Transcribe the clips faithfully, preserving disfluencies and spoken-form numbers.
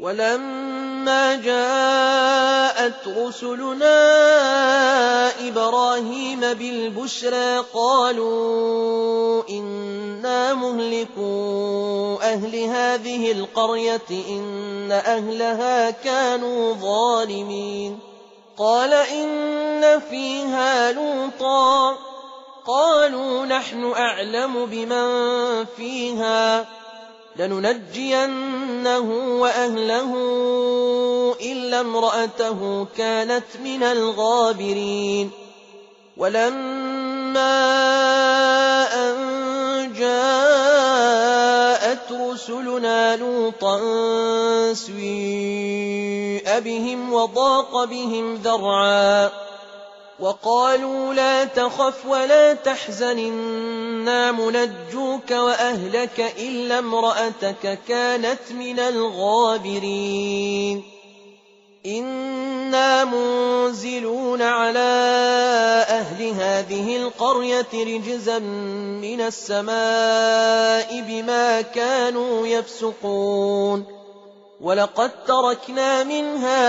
وَلَمَّا جَاءَتْ رُسُلُنَا إِبْرَاهِيمَ بِالْبُشْرَىٰ قَالُوا إِنَّا مُهْلِكُو أَهْلِ هَٰذِهِ الْقَرْيَةِ إِنَّ أَهْلَهَا كَانُوا ظَالِمِينَ قَالَ إِنَّ فِيهَا لُوطًا قَالُوا نَحْنُ أَعْلَمُ بِمَن فِيهَا لَنُنَجِّيَنَّهُ وَأَهْلَهُ إِلَّا امْرَأَتَهُ كَانَتْ مِنَ الْغَابِرِينَ وَلَمَّا أَن جَاءَتْ رُسُلُنَا لُوطًا سِيءَ بِهِمْ وَضَاقَ بِهِمْ ذَرْعًا وَقَالُوا لَا تَخَفْ وَلَا تَحْزَنْ إِنَّا مُنَجُّوكَ وَأَهْلَكَ إِلَّا امْرَأَتَكَ كَانَتْ مِنَ الْغَابِرِينَ إِنَّا مُنزِلُونَ عَلَىٰ أَهْلِ هَٰذِهِ الْقَرْيَةِ رِجْزًا مِّنَ السَّمَاءِ بِمَا كَانُوا يَفْسُقُونَ وَلَقَدْ تَرَكْنَا مِنْهَا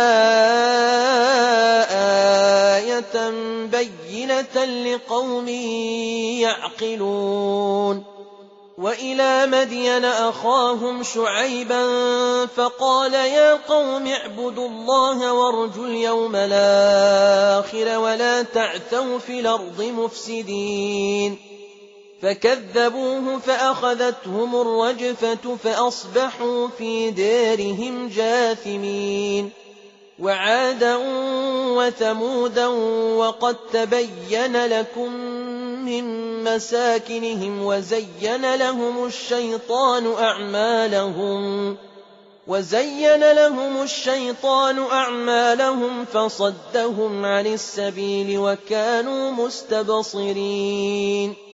آيَةً بَيِّنَةً لِقَوْمٍ يَعْقِلُونَ وَإِلَىٰ مَدْيَنَ أَخَاهُمْ شُعَيْبًا فَقَالَ يَا قَوْمِ اعْبُدُوا اللَّهَ وَارْجُوا الْيَوْمَ الْآخِرَ وَلَا تَعْثَوْا فِي الْأَرْضِ مُفْسِدِينَ فَكَذَّبُوهُ فَأَخَذَتْهُمُ الرَّجْفَةُ فَأَصْبَحُوا فِي دَارِهِمْ جَاثِمِينَ وَعَادًا وَثَمُودًا وَقَدْ تَبَيَّنَ لَكُم مِّن مَّسَاكِنِهِمْ وَزَيَّنَ لَهُمُ الشَّيْطَانُ أَعْمَالَهُمْ وَزَيَّنَ لَهُمُ الشَّيْطَانُ أَعْمَالَهُمْ فَصَدَّهُمْ عَنِ السَّبِيلِ وَكَانُوا مُسْتَبْصِرِينَ